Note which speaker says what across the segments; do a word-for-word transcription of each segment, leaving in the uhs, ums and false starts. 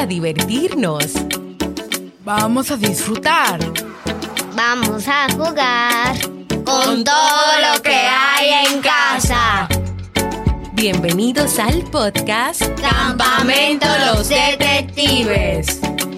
Speaker 1: a divertirnos.
Speaker 2: Vamos a disfrutar.
Speaker 3: Vamos a jugar con todo lo que hay en casa.
Speaker 1: Bienvenidos al podcast
Speaker 3: Campamento Los Detectives.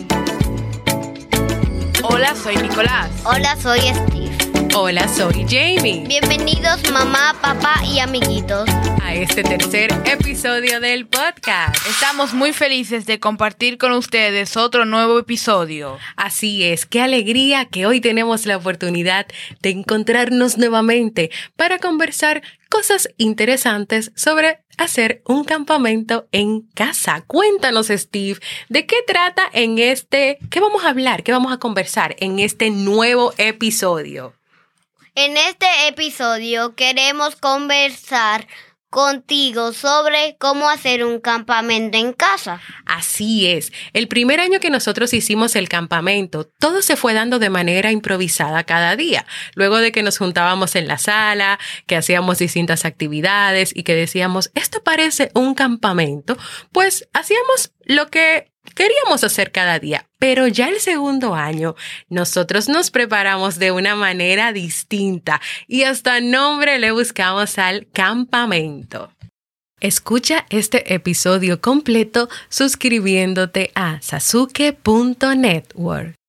Speaker 2: Hola, soy Nicolás.
Speaker 3: Hola, soy Steve.
Speaker 1: Hola, soy Jamie.
Speaker 3: Bienvenidos mamá, papá y amiguitos
Speaker 1: a este tercer episodio del podcast.
Speaker 2: Estamos muy felices de compartir con ustedes otro nuevo episodio.
Speaker 1: Así es, qué alegría que hoy tenemos la oportunidad de encontrarnos nuevamente para conversar cosas interesantes sobre hacer un campamento en casa. Cuéntanos, Steve, ¿de qué trata en este, qué vamos a hablar, qué vamos a conversar en este nuevo episodio?
Speaker 3: En este episodio queremos conversar contigo sobre cómo hacer un campamento en casa.
Speaker 1: Así es. El primer año que nosotros hicimos el campamento, todo se fue dando de manera improvisada cada día. Luego de que nos juntábamos en la sala, que hacíamos distintas actividades y que decíamos, esto parece un campamento, pues hacíamos lo que queríamos hacer cada día. Pero ya el segundo año, nosotros nos preparamos de una manera distinta y hasta nombre le buscamos al campamento. Escucha este episodio completo suscribiéndote a sasuke punto network.